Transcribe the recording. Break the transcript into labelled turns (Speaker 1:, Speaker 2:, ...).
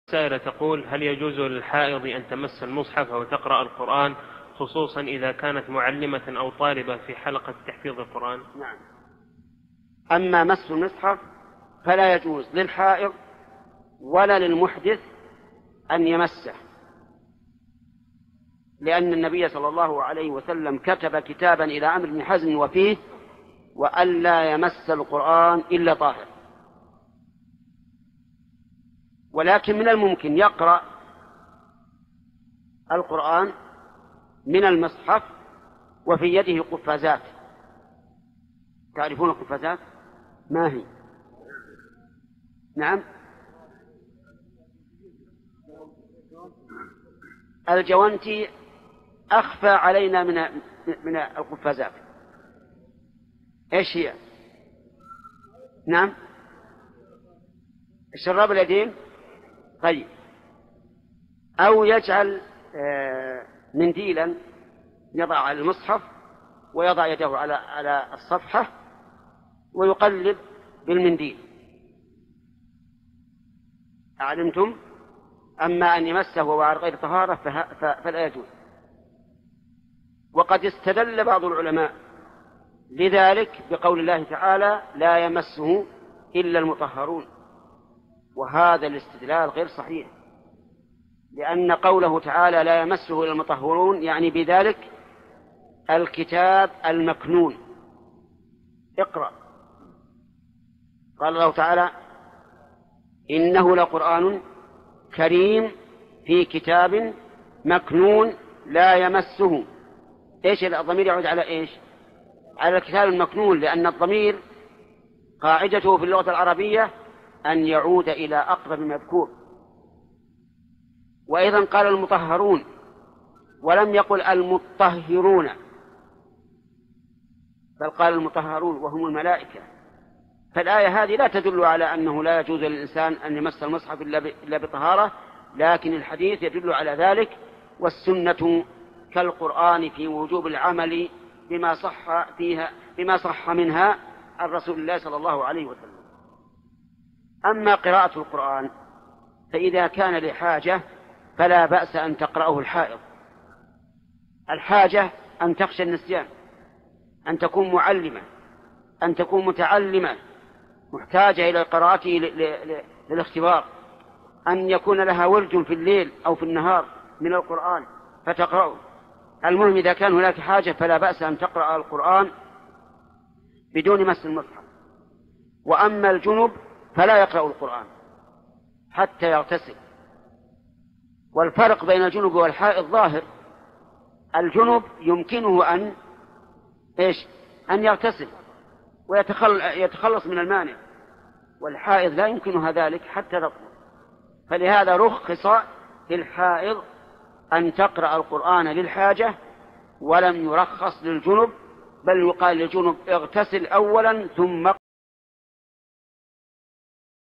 Speaker 1: سائلة تقول: هل يجوز للحائض أن تمس المصحف أو تقرأ القرآن، خصوصا إذا كانت معلمة أو طالبة في حلقة تحفيظ القرآن؟
Speaker 2: نعم. أما مس المصحف فلا يجوز للحائض ولا للمحدث أن يمسه، لأن النبي صلى الله عليه وسلم كتب كتابا إلى عمرو بن حزم وفيه: وألا يمس القرآن إلا طاهر. ولكن من الممكن يقرأ القرآن من المصحف وفي يده قفازات. تعرفون القفازات؟ ما هي؟ نعم، الجوانتي أخفى علينا من القفازات. إيش هي؟ نعم، الشراب اليدين. طيب، أو يجعل منديلا يضع على المصحف ويضع يده على الصفحة ويقلب بالمنديل. أعلمتم؟ أما أن يمسه وهو على غير طهارة فلا يجوز. وقد استدل بعض العلماء لذلك بقول الله تعالى: لا يمسه إلا المطهرون، وهذا الاستدلال غير صحيح، لأن قوله تعالى لا يمسه إلا المطهرون يعني بذلك الكتاب المكنون. اقرأ، قال الله تعالى: إنه لقرآن كريم في كتاب مكنون لا يمسه. إيش الضمير يعود على إيش؟ على الكتاب المكنون، لأن الضمير قاعدته في اللغة العربية أن يعود إلى أقرب مذكور. وأيضا قال المطهرون ولم يقل المطهرون، بل قال المطهرون وهم الملائكة. فالآية هذه لا تدل على أنه لا يجوز للإنسان أن يمس المصحف إلا بطهارة، لكن الحديث يدل على ذلك، والسنة كالقرآن في وجوب العمل بما صح منها عن رسول الله صلى الله عليه وسلم. أما قراءة القرآن فإذا كان لحاجة فلا بأس أن تقرأه الحائض. الحاجة أن تخشى النسيان، أن تكون معلمة، أن تكون متعلمة محتاجة إلى قراءته للاختبار، أن يكون لها ورد في الليل أو في النهار من القرآن فتقرأه. المهم إذا كان هناك حاجة فلا بأس أن تقرأ القرآن بدون مس المصحف. وأما الجنب فلا يقرأ القرآن حتى يغتسل. والفرق بين الجنب والحائض ظاهر. الجنب يمكنه أن يغتسل ويتخلص من المانع، والحائض لا يمكنها ذلك حتى تطهر. فلهذا رخص للحائض أن تقرأ القرآن للحاجة، ولم يرخص للجنب، بل يقال للجنب اغتسل أولا ثم